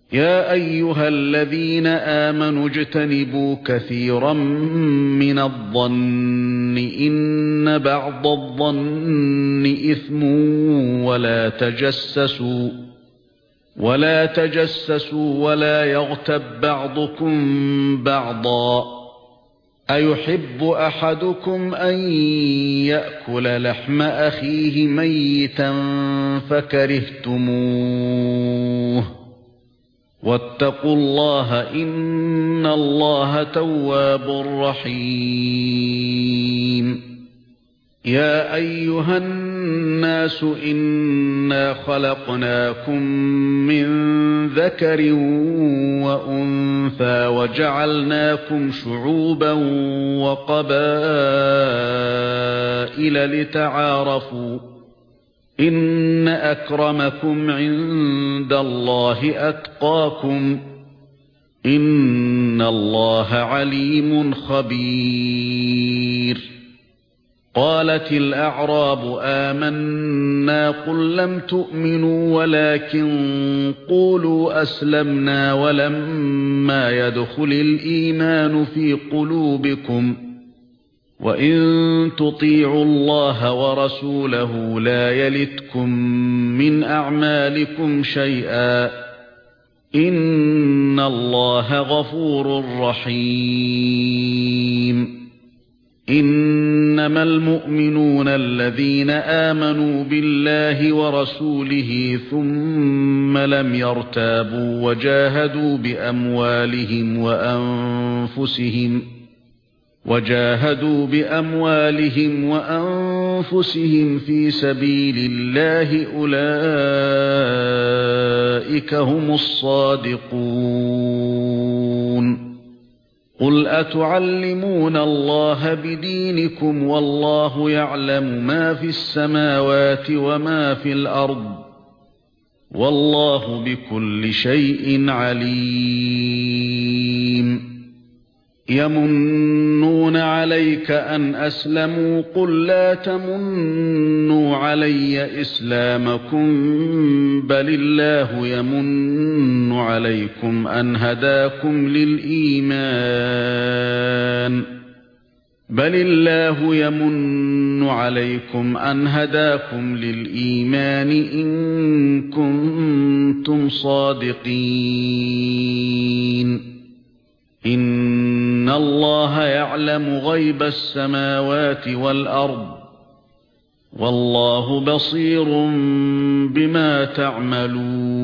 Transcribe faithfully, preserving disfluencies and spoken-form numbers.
يا أيها الذين آمنوا اجتنبوا كثيرا من الظن إن بعض الظن إثم ولا تجسسوا ولا تجسسوا ولا يغتب بعضكم بعضا أيحب أحدكم أن يأكل لحم أخيه ميتا فكرهتموه واتقوا الله إن الله تواب رحيم يا أيها الناس إنا خلقناكم من ذكر وأنثى وجعلناكم شعوبا وقبائل لتعارفوا إن أكرمكم عند الله أتقاكم إن الله عليم خبير قالت الأعراب آمنا قل لم تؤمنوا ولكن قولوا أسلمنا ولما يدخل الإيمان في قلوبكم وإن تطيعوا الله ورسوله لا يلتكم من أعمالكم شيئا إن الله غفور رحيم إنما المؤمنون الذين آمنوا بالله ورسوله ثم لم يرتابوا وجاهدوا بأموالهم وأنفسهم وجاهدوا بأموالهم وأنفسهم في سبيل الله أولئك هم الصادقون قل أتعلمون الله بدينكم والله يعلم ما في السماوات وما في الأرض والله بكل شيء عليم يمنون عليك أن أسلموا قل لا تمنوا علي إسلامكم بل الله يمن عليكم أن هداكم للإيمان بل الله يمن عليكم أن هداكم للإيمان إن كنتم صادقين إن الله يعلم غيب السماوات والأرض والله بصير بما تعملون